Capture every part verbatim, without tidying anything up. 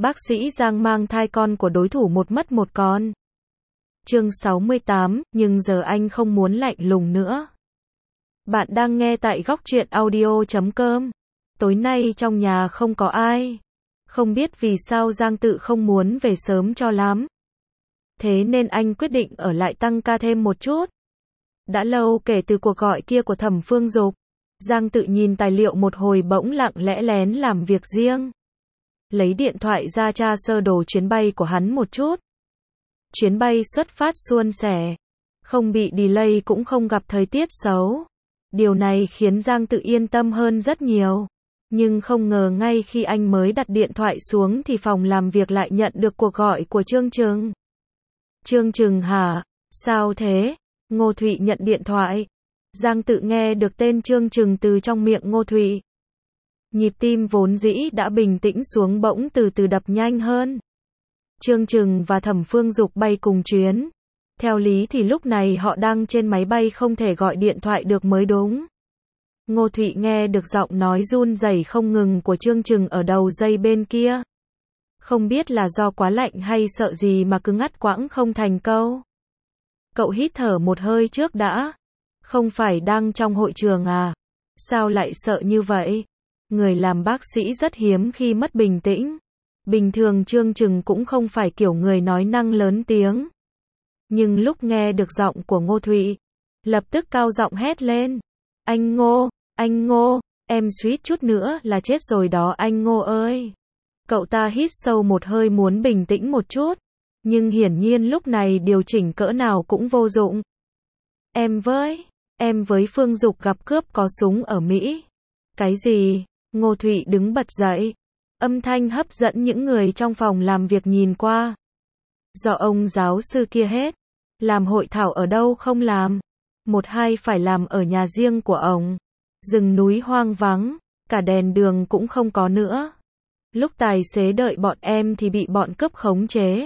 Bác sĩ Giang mang thai con của đối thủ một mất một con. Chương sáu mươi tám, nhưng giờ anh không muốn lạnh lùng nữa. Bạn đang nghe tại góc truyện audio chấm com. Tối nay trong nhà không có ai. Không biết vì sao Giang Tự không muốn về sớm cho lắm. Thế nên anh quyết định ở lại tăng ca thêm một chút. Đã lâu kể từ cuộc gọi kia của Thẩm Phương Dục, Giang Tự nhìn tài liệu một hồi bỗng lặng lẽ lén làm việc riêng. Lấy điện thoại ra tra sơ đồ chuyến bay của hắn một chút. Chuyến bay xuất phát suôn sẻ, không bị delay cũng không gặp thời tiết xấu. Điều này khiến Giang Tự yên tâm hơn rất nhiều. Nhưng không ngờ ngay khi anh mới đặt điện thoại xuống thì phòng làm việc lại nhận được cuộc gọi của Trương Trừng. Trương Trừng hả? Sao thế? Ngô Thụy nhận điện thoại. Giang Tự nghe được tên Trương Trừng từ trong miệng Ngô Thụy. Nhịp tim vốn dĩ đã bình tĩnh xuống bỗng từ từ đập nhanh hơn. Trương Trừng và Thẩm Phương Dục bay cùng chuyến. Theo lý thì lúc này họ đang trên máy bay không thể gọi điện thoại được mới đúng. Ngô Thụy nghe được giọng nói run rẩy không ngừng của Trương Trừng ở đầu dây bên kia. Không biết là do quá lạnh hay sợ gì mà cứ ngắt quãng không thành câu. Cậu hít thở một hơi trước đã. Không phải đang trong hội trường à? Sao lại sợ như vậy? Người làm bác sĩ rất hiếm khi mất bình tĩnh. Bình thường Trương Trừng cũng không phải kiểu người nói năng lớn tiếng. Nhưng lúc nghe được giọng của Ngô Thụy, lập tức cao giọng hét lên. Anh Ngô, anh Ngô, em suýt chút nữa là chết rồi đó anh Ngô ơi. Cậu ta hít sâu một hơi muốn bình tĩnh một chút. Nhưng hiển nhiên lúc này điều chỉnh cỡ nào cũng vô dụng. Em với, em với Phương Dục gặp cướp có súng ở Mỹ. Cái gì? Ngô Thụy đứng bật dậy. Âm thanh hấp dẫn những người trong phòng làm việc nhìn qua. Do ông giáo sư kia hết. Làm hội thảo ở đâu không làm. Một hai phải làm ở nhà riêng của ông. Rừng núi hoang vắng. Cả đèn đường cũng không có nữa. Lúc tài xế đợi bọn em thì bị bọn cướp khống chế.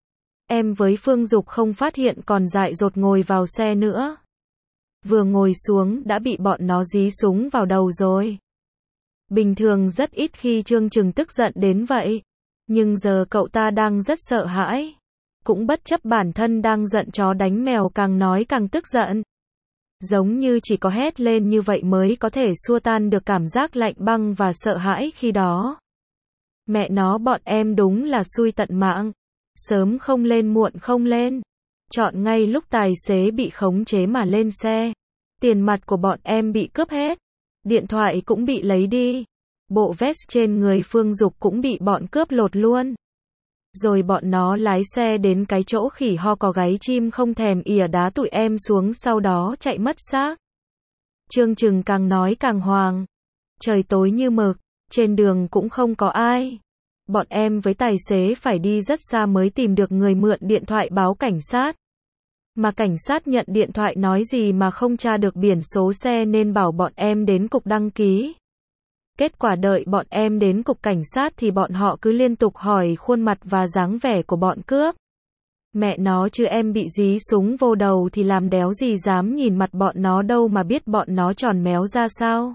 Em với Phương Dục không phát hiện còn dại dột ngồi vào xe nữa. Vừa ngồi xuống đã bị bọn nó dí súng vào đầu rồi. Bình thường rất ít khi Trương Trừng tức giận đến vậy. Nhưng giờ cậu ta đang rất sợ hãi. Cũng bất chấp bản thân đang giận chó đánh mèo càng nói càng tức giận. Giống như chỉ có hét lên như vậy mới có thể xua tan được cảm giác lạnh băng và sợ hãi khi đó. Mẹ nó bọn em đúng là xui tận mạng. Sớm không lên muộn không lên. Chọn ngay lúc tài xế bị khống chế mà lên xe. Tiền mặt của bọn em bị cướp hết. Điện thoại cũng bị lấy đi. Bộ vest trên người Phương Dục cũng bị bọn cướp lột luôn. Rồi bọn nó lái xe đến cái chỗ khỉ ho có gáy chim không thèm ỉa đá tụi em xuống sau đó chạy mất xác. Trương Trừng càng nói càng hoang. Trời tối như mực, trên đường cũng không có ai. Bọn em với tài xế phải đi rất xa mới tìm được người mượn điện thoại báo cảnh sát. Mà cảnh sát nhận điện thoại nói gì mà không tra được biển số xe nên bảo bọn em đến cục đăng ký. Kết quả đợi bọn em đến cục cảnh sát thì bọn họ cứ liên tục hỏi khuôn mặt và dáng vẻ của bọn cướp. Mẹ nó chứ em bị dí súng vô đầu thì làm đéo gì dám nhìn mặt bọn nó đâu mà biết bọn nó tròn méo ra sao.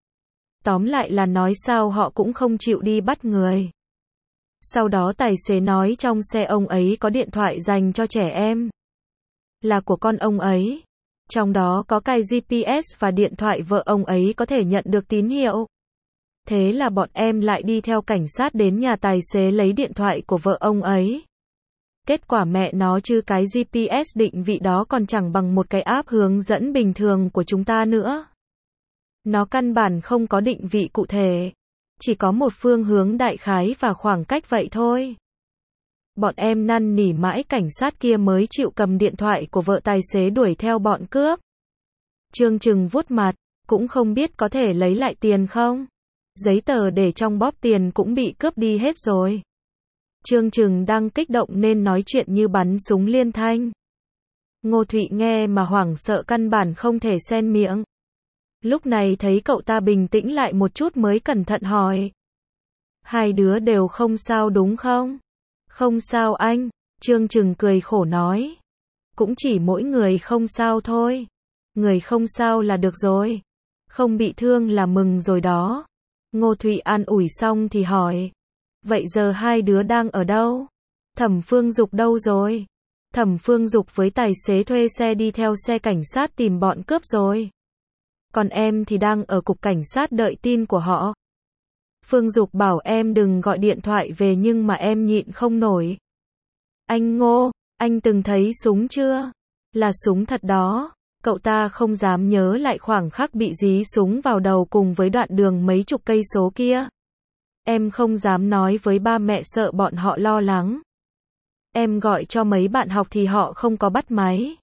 Tóm lại là nói sao họ cũng không chịu đi bắt người. Sau đó tài xế nói trong xe ông ấy có điện thoại dành cho trẻ em. Là của con ông ấy. Trong đó có cài giê pê ét và điện thoại vợ ông ấy có thể nhận được tín hiệu. Thế là bọn em lại đi theo cảnh sát đến nhà tài xế lấy điện thoại của vợ ông ấy. Kết quả mẹ nó chứ cái giê pê ét định vị đó còn chẳng bằng một cái app hướng dẫn bình thường của chúng ta nữa. Nó căn bản không có định vị cụ thể. Chỉ có một phương hướng đại khái và khoảng cách vậy thôi. Bọn em năn nỉ mãi cảnh sát kia mới chịu cầm điện thoại của vợ tài xế đuổi theo bọn cướp. Trương Trừng vuốt mặt, cũng không biết có thể lấy lại tiền không? Giấy tờ để trong bóp tiền cũng bị cướp đi hết rồi. Trương Trừng đang kích động nên nói chuyện như bắn súng liên thanh. Ngô Thụy nghe mà hoảng sợ căn bản không thể xen miệng. Lúc này thấy cậu ta bình tĩnh lại một chút mới cẩn thận hỏi. Hai đứa đều không sao đúng không? Không sao anh, Trương Trừng cười khổ nói. Cũng chỉ mỗi người không sao thôi. Người không sao là được rồi. Không bị thương là mừng rồi đó. Ngô Thụy an ủi xong thì hỏi. Vậy giờ hai đứa đang ở đâu? Thẩm Phương Dục đâu rồi? Thẩm Phương Dục với tài xế thuê xe đi theo xe cảnh sát tìm bọn cướp rồi. Còn em thì đang ở cục cảnh sát đợi tin của họ. Phương Dục bảo em đừng gọi điện thoại về nhưng mà em nhịn không nổi. Anh Ngô, anh từng thấy súng chưa? Là súng thật đó. Cậu ta không dám nhớ lại khoảng khắc bị dí súng vào đầu cùng với đoạn đường mấy chục cây số kia. Em không dám nói với ba mẹ sợ bọn họ lo lắng. Em gọi cho mấy bạn học thì họ không có bắt máy.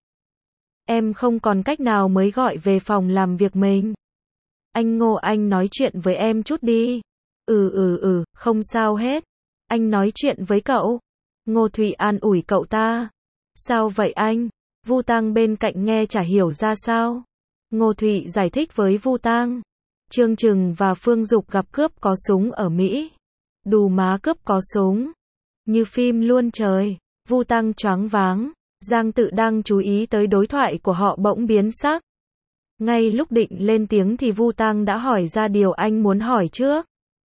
Em không còn cách nào mới gọi về phòng làm việc mình. Anh Ngô, anh nói chuyện với em chút đi. Ừ ừ ừ, không sao hết. Anh nói chuyện với cậu. Ngô Thụy an ủi cậu ta. Sao vậy anh? Vu Tang bên cạnh nghe chả hiểu ra sao. Ngô Thụy giải thích với Vu Tang. Trương Trừng và Phương Dục gặp cướp có súng ở Mỹ. Đù má, cướp có súng. Như phim luôn trời. Vu Tang choáng váng. Giang Tự đang chú ý tới đối thoại của họ bỗng biến sắc. Ngay lúc định lên tiếng thì Vu Tang đã hỏi ra điều anh muốn hỏi trước.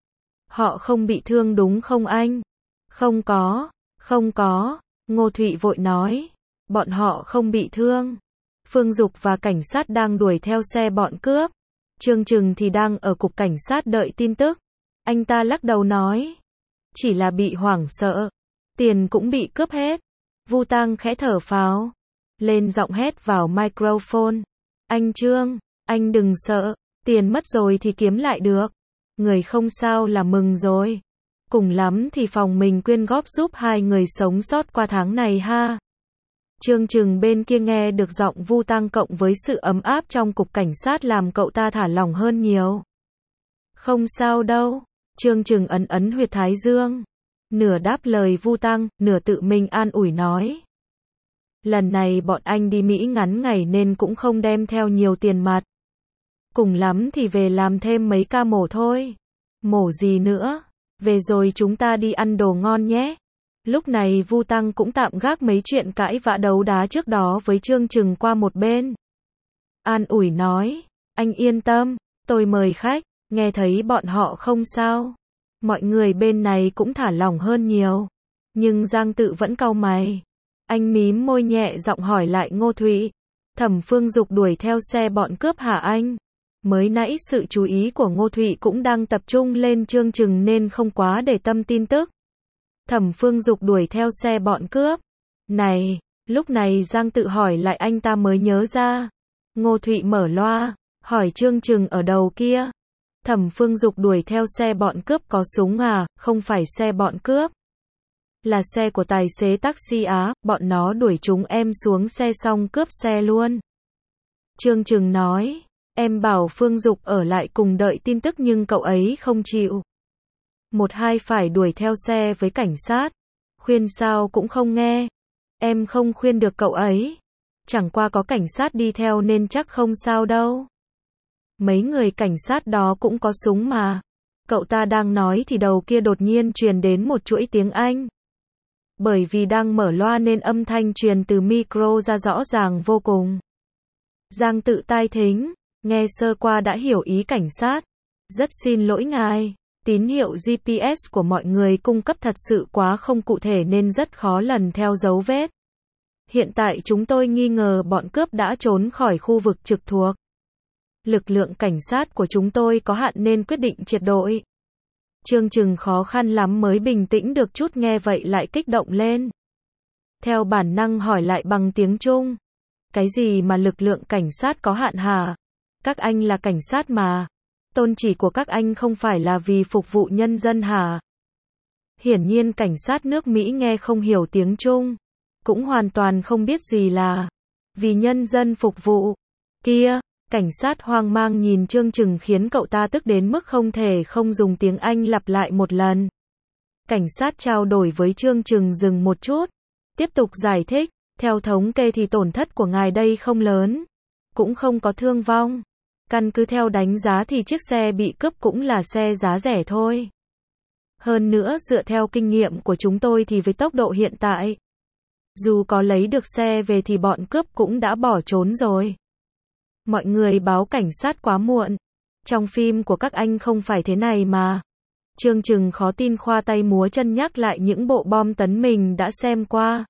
Họ không bị thương đúng không anh? Không có, không có. Ngô Thụy vội nói. Bọn họ không bị thương. Phương Dục và cảnh sát đang đuổi theo xe bọn cướp. Trương Trừng thì đang ở cục cảnh sát đợi tin tức. Anh ta lắc đầu nói. Chỉ là bị hoảng sợ. Tiền cũng bị cướp hết. Vu Tang khẽ thở phào. Lên giọng hét vào microphone. Anh Trương, anh đừng sợ. Tiền mất rồi thì kiếm lại được. Người không sao là mừng rồi. Cùng lắm thì phòng mình quyên góp giúp hai người sống sót qua tháng này ha. Trương Trừng bên kia nghe được giọng Vu Tang cộng với sự ấm áp trong cục cảnh sát làm cậu ta thả lỏng hơn nhiều. Không sao đâu. Trương Trừng ấn ấn huyệt thái dương. Nửa đáp lời Vu Tang, nửa tự mình an ủi nói. Lần này bọn anh đi Mỹ ngắn ngày nên cũng không đem theo nhiều tiền mặt. Cùng lắm thì về làm thêm mấy ca mổ thôi. Mổ gì nữa? Về rồi chúng ta đi ăn đồ ngon nhé. Lúc này Vu Tang cũng tạm gác mấy chuyện cãi vã đấu đá trước đó với Trương Trừng qua một bên. An ủi nói, anh yên tâm, tôi mời khách, nghe thấy bọn họ không sao. Mọi người bên này cũng thả lỏng hơn nhiều. Nhưng Giang Tự vẫn cau mày. Anh mím môi nhẹ giọng hỏi lại Ngô Thụy. Thẩm Phương Dục đuổi theo xe bọn cướp hả anh? Mới nãy sự chú ý của Ngô Thụy cũng đang tập trung lên Trương Trừng nên không quá để tâm tin tức. Thẩm Phương Dục đuổi theo xe bọn cướp. Này, lúc này Giang Tự hỏi lại anh ta mới nhớ ra. Ngô Thụy mở loa, hỏi Trương Trừng ở đầu kia. Thẩm Phương Dục đuổi theo xe bọn cướp có súng à, không phải xe bọn cướp. Là xe của tài xế taxi á, bọn nó đuổi chúng em xuống xe xong cướp xe luôn. Trương Trừng nói, em bảo Phương Dục ở lại cùng đợi tin tức nhưng cậu ấy không chịu. Một hai phải đuổi theo xe với cảnh sát. Khuyên sao cũng không nghe. Em không khuyên được cậu ấy. Chẳng qua có cảnh sát đi theo nên chắc không sao đâu. Mấy người cảnh sát đó cũng có súng mà. Cậu ta đang nói thì đầu kia đột nhiên truyền đến một chuỗi tiếng Anh. Bởi vì đang mở loa nên âm thanh truyền từ micro ra rõ ràng vô cùng. Giang Tự tai thính, nghe sơ qua đã hiểu ý cảnh sát. Rất xin lỗi ngài, tín hiệu giê pê ét của mọi người cung cấp thật sự quá không cụ thể nên rất khó lần theo dấu vết. Hiện tại chúng tôi nghi ngờ bọn cướp đã trốn khỏi khu vực trực thuộc. Lực lượng cảnh sát của chúng tôi có hạn nên quyết định triệt đội. Trương Trừng khó khăn lắm mới bình tĩnh được chút nghe vậy lại kích động lên. Theo bản năng hỏi lại bằng tiếng Trung. Cái gì mà lực lượng cảnh sát có hạn hả? Các anh là cảnh sát mà. Tôn chỉ của các anh không phải là vì phục vụ nhân dân hả? Hiển nhiên cảnh sát nước Mỹ nghe không hiểu tiếng Trung. Cũng hoàn toàn không biết gì là vì nhân dân phục vụ. Kia, cảnh sát hoang mang nhìn Trương Trừng khiến cậu ta tức đến mức không thể không dùng tiếng Anh lặp lại một lần. Cảnh sát trao đổi với Trương Trừng dừng một chút. Tiếp tục giải thích, theo thống kê thì tổn thất của ngài đây không lớn. Cũng không có thương vong. Căn cứ theo đánh giá thì chiếc xe bị cướp cũng là xe giá rẻ thôi. Hơn nữa dựa theo kinh nghiệm của chúng tôi thì với tốc độ hiện tại, dù có lấy được xe về thì bọn cướp cũng đã bỏ trốn rồi. Mọi người báo cảnh sát quá muộn. Trong phim của các anh không phải thế này mà. Trương Trừng khó tin khoa tay múa chân nhắc lại những bộ bom tấn mình đã xem qua.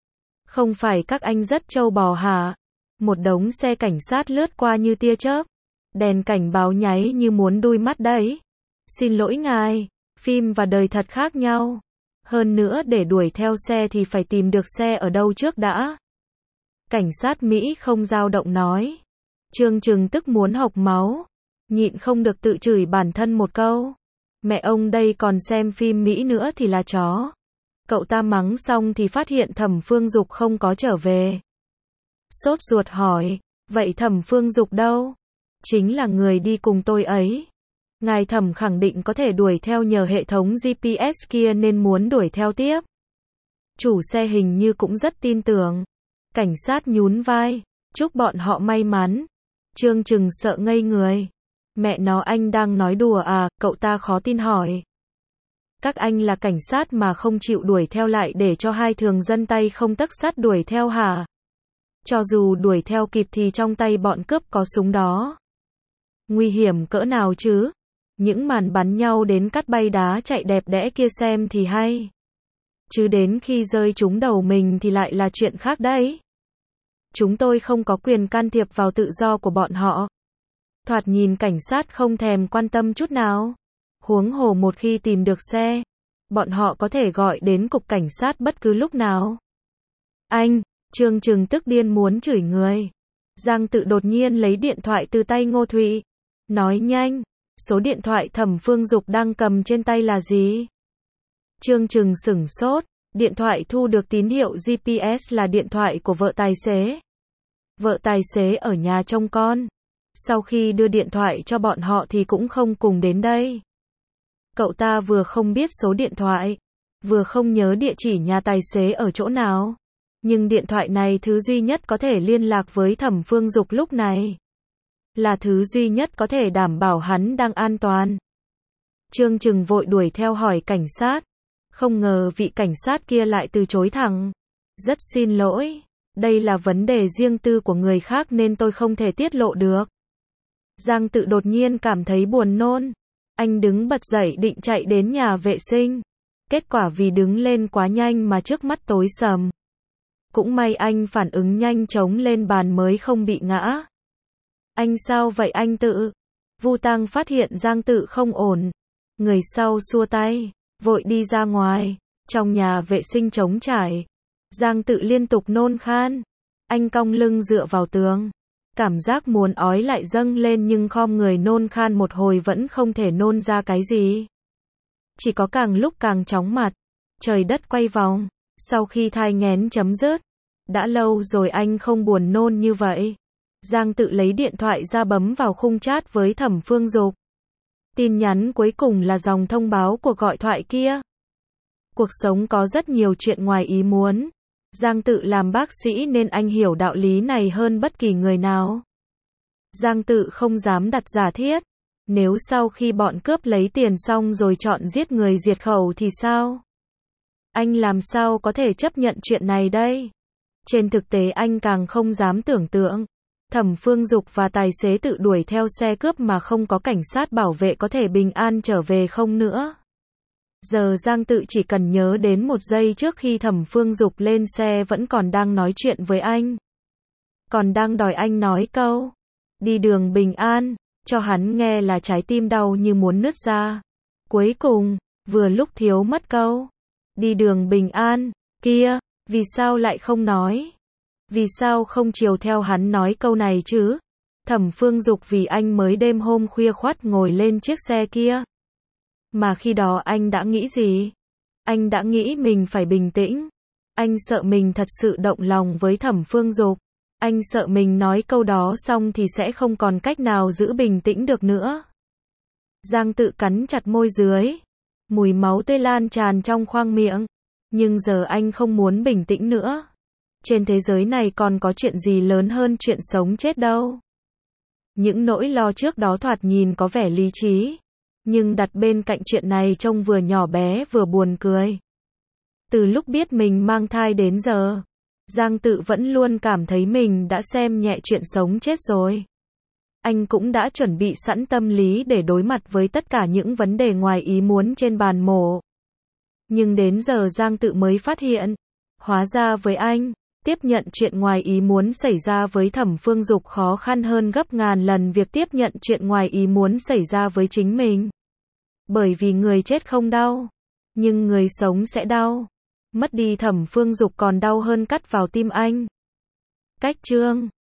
Không phải các anh rất trâu bò hả? Một đống xe cảnh sát lướt qua như tia chớp. Đèn cảnh báo nháy như muốn đui mắt đấy. Xin lỗi ngài, phim và đời thật khác nhau. Hơn nữa để đuổi theo xe thì phải tìm được xe ở đâu trước đã. Cảnh sát Mỹ không dao động nói. Trương Trừng tức muốn hộc máu. Nhịn không được tự chửi bản thân một câu. Mẹ ông đây còn xem phim Mỹ nữa thì là chó. Cậu ta mắng xong thì phát hiện Thẩm Phương Dục không có trở về. Sốt ruột hỏi, vậy Thẩm Phương Dục đâu? Chính là người đi cùng tôi ấy. Ngài Thẩm khẳng định có thể đuổi theo nhờ hệ thống giê pê ét kia nên muốn đuổi theo tiếp. Chủ xe hình như cũng rất tin tưởng. Cảnh sát nhún vai, chúc bọn họ may mắn. Trương Trừng sợ ngây người. Mẹ nó anh đang nói đùa à, cậu ta khó tin hỏi. Các anh là cảnh sát mà không chịu đuổi theo lại để cho hai thường dân tay không tấc sắt đuổi theo hả? Cho dù đuổi theo kịp thì trong tay bọn cướp có súng đó. Nguy hiểm cỡ nào chứ? Những màn bắn nhau đến cắt bay đá chạy đẹp đẽ kia xem thì hay. Chứ đến khi rơi trúng đầu mình thì lại là chuyện khác đấy. Chúng tôi không có quyền can thiệp vào tự do của bọn họ. Thoạt nhìn cảnh sát không thèm quan tâm chút nào. Huống hồ một khi tìm được xe, bọn họ có thể gọi đến cục cảnh sát bất cứ lúc nào. Anh, Trương Trừng tức điên muốn chửi người. Giang Tự đột nhiên lấy điện thoại từ tay Ngô Thụy. Nói nhanh, số điện thoại Thẩm Phương Dục đang cầm trên tay là gì? Trương Trừng sửng sốt, điện thoại thu được tín hiệu giê pê ét là điện thoại của vợ tài xế. Vợ tài xế ở nhà trông con. Sau khi đưa điện thoại cho bọn họ thì cũng không cùng đến đây. Cậu ta vừa không biết số điện thoại, vừa không nhớ địa chỉ nhà tài xế ở chỗ nào. Nhưng điện thoại này thứ duy nhất có thể liên lạc với Thẩm Phương Dục lúc này. Là thứ duy nhất có thể đảm bảo hắn đang an toàn. Trương Trừng vội đuổi theo hỏi cảnh sát. Không ngờ vị cảnh sát kia lại từ chối thẳng. Rất xin lỗi, đây là vấn đề riêng tư của người khác nên tôi không thể tiết lộ được. Giang Tự đột nhiên cảm thấy buồn nôn. Anh đứng bật dậy định chạy đến nhà vệ sinh. Kết quả vì đứng lên quá nhanh mà trước mắt tối sầm. Cũng may anh phản ứng nhanh chống lên bàn mới không bị ngã. Anh sao vậy anh Tự? Vu Tăng phát hiện Giang Tự không ổn. Người sau xua tay, vội đi ra ngoài. Trong nhà vệ sinh trống trải, Giang Tự liên tục nôn khan. Anh cong lưng dựa vào tường. Cảm giác muốn ói lại dâng lên nhưng khom người nôn khan một hồi vẫn không thể nôn ra cái gì. Chỉ có càng lúc càng chóng mặt. Trời đất quay vòng. Sau khi thai nghén chấm dứt. Đã lâu rồi anh không buồn nôn như vậy. Giang Tự lấy điện thoại ra bấm vào khung chat với Thẩm Phương Dục. Tin nhắn cuối cùng là dòng thông báo cuộc gọi thoại kia. Cuộc sống có rất nhiều chuyện ngoài ý muốn. Giang Tự làm bác sĩ nên anh hiểu đạo lý này hơn bất kỳ người nào. Giang Tự không dám đặt giả thiết. Nếu sau khi bọn cướp lấy tiền xong rồi chọn giết người diệt khẩu thì sao? Anh làm sao có thể chấp nhận chuyện này đây? Trên thực tế anh càng không dám tưởng tượng. Thẩm Phương Dục và tài xế tự đuổi theo xe cướp mà không có cảnh sát bảo vệ có thể bình an trở về không nữa. Giờ Giang Tự chỉ cần nhớ đến một giây trước khi Thẩm Phương Dục lên xe vẫn còn đang nói chuyện với anh. Còn đang đòi anh nói câu đi đường bình an, cho hắn nghe là trái tim đau như muốn nứt ra. Cuối cùng, vừa lúc thiếu mất câu đi đường bình an kia, vì sao lại không nói? Vì sao không chiều theo hắn nói câu này chứ? Thẩm Phương Dục vì anh mới đêm hôm khuya khoắt ngồi lên chiếc xe kia. Mà khi đó anh đã nghĩ gì? Anh đã nghĩ mình phải bình tĩnh. Anh sợ mình thật sự động lòng với Thẩm Phương Dục. Anh sợ mình nói câu đó xong thì sẽ không còn cách nào giữ bình tĩnh được nữa. Giang Tự cắn chặt môi dưới. Mùi máu tươi lan tràn trong khoang miệng. Nhưng giờ anh không muốn bình tĩnh nữa. Trên thế giới này còn có chuyện gì lớn hơn chuyện sống chết đâu. Những nỗi lo trước đó thoạt nhìn có vẻ lý trí. Nhưng đặt bên cạnh chuyện này trông vừa nhỏ bé vừa buồn cười. Từ lúc biết mình mang thai đến giờ, Giang Tự vẫn luôn cảm thấy mình đã xem nhẹ chuyện sống chết rồi. anh cũng đã chuẩn bị sẵn tâm lý để đối mặt với tất cả những vấn đề ngoài ý muốn trên bàn mổ. Nhưng đến giờ Giang Tự mới phát hiện, hóa ra với anh, tiếp nhận chuyện ngoài ý muốn xảy ra với Thẩm Phương Dục khó khăn hơn gấp ngàn lần việc tiếp nhận chuyện ngoài ý muốn xảy ra với chính mình. Bởi vì người chết không đau, nhưng người sống sẽ đau. Mất đi Thẩm Phương Dục còn đau hơn cắt vào tim anh. Cách chương